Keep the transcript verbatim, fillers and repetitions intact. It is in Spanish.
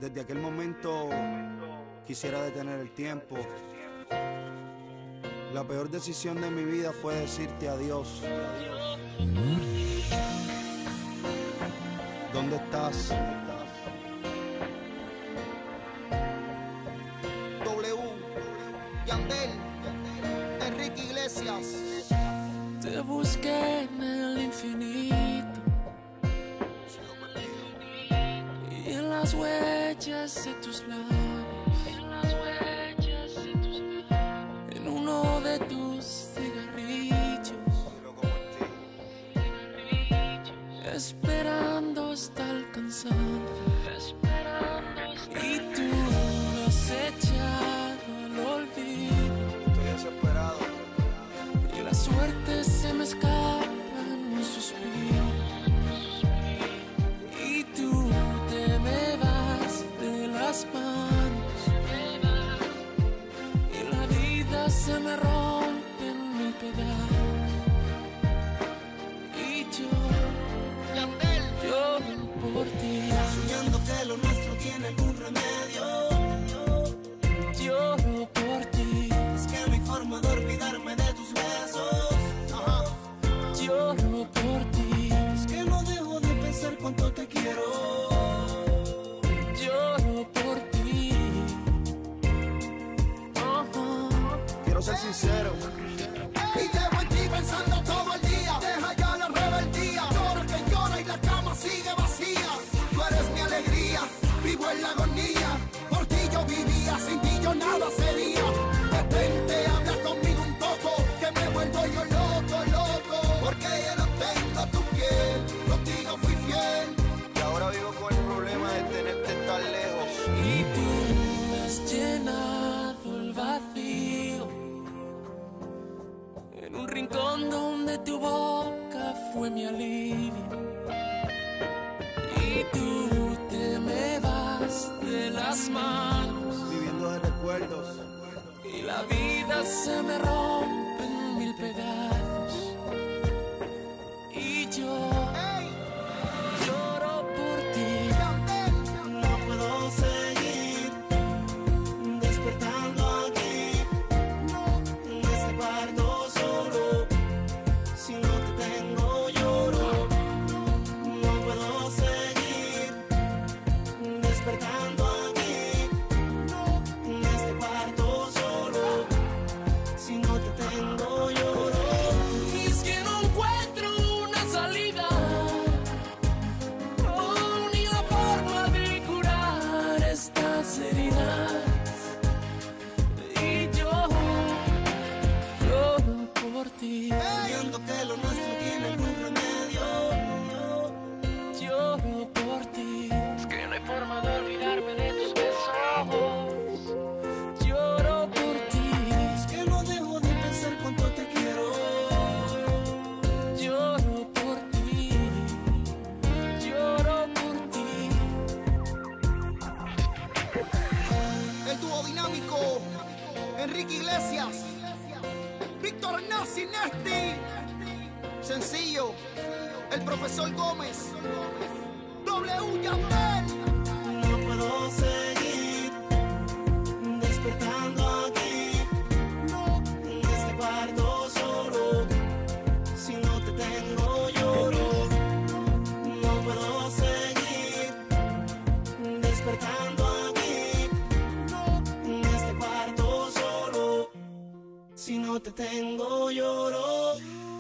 Desde aquel momento quisiera detener el tiempo. La peor decisión de mi vida fue decirte adiós. ¿Dónde estás? W, Yandel, Enrique Iglesias. Te busqué en el infinito y en las huellas de tus labios, en uno de tus cigarrillos, esperando hasta el cansancio, y tú me has echado al olvido. Estoy desesperado. Y la suerte se me escapa en un suspiro, y tú te me vas de las manos, y la vida se me rompe en mil pedazos, y yo lloro por ti, Soñando que lo nuestro tiene algún remedio. lloro por ti, Es que no hay forma de olvidarme de tus besos. Ajá. lloro por ti, Es que no dejo de pensar cuánto te quiero. lloro por ti. Quiero ser sincero. Y llevo en ti pensando todo el día. Deja ya la rebeldía. Llora que llora y la cama sigue vacía. Tú eres mi alegría, vivo en la agonía. Por ti yo vivía, sin ti yo nada sería. Detente, habla conmigo un poco, que me vuelvo yo loco, loco. Porque ya no tengo tu piel, contigo fui fiel. Y ahora vivo con el problema de tenerte tan lejos. Y tú has llenado el vacío en un rincón donde tu boca fue mi alivio. Y tú te me vas de las manos, Viviendo de recuerdos. y la vida se me rompe en mil pedazos, y yo lloro por ti. No puedo seguir despertando aquí, en este cuarto solo. Si no te tengo lloro. No puedo seguir despertando aquí, en este cuarto solo. Si no te tengo lloro. Y es que no encuentro una salida, oh, ni la forma de curar estas heridas, y yo lloro por ti, Viendo que lo nuestro tiene algún remedio. lloro por ti. Es que no hay forma de olvidarme de tus besos, lloro por ti, Es que no dejo de pensar cuánto te quiero. lloro por ti, lloro por ti. El dúo dinámico, Enrique Iglesias, Víctor Nazi Nesti. Sencillo, el profesor Gómez, W Yandel. No puedo seguir despertando aquí, en este cuarto solo. Si no te tengo lloro. No puedo seguir despertando aquí, en este cuarto solo. Si no te tengo lloro.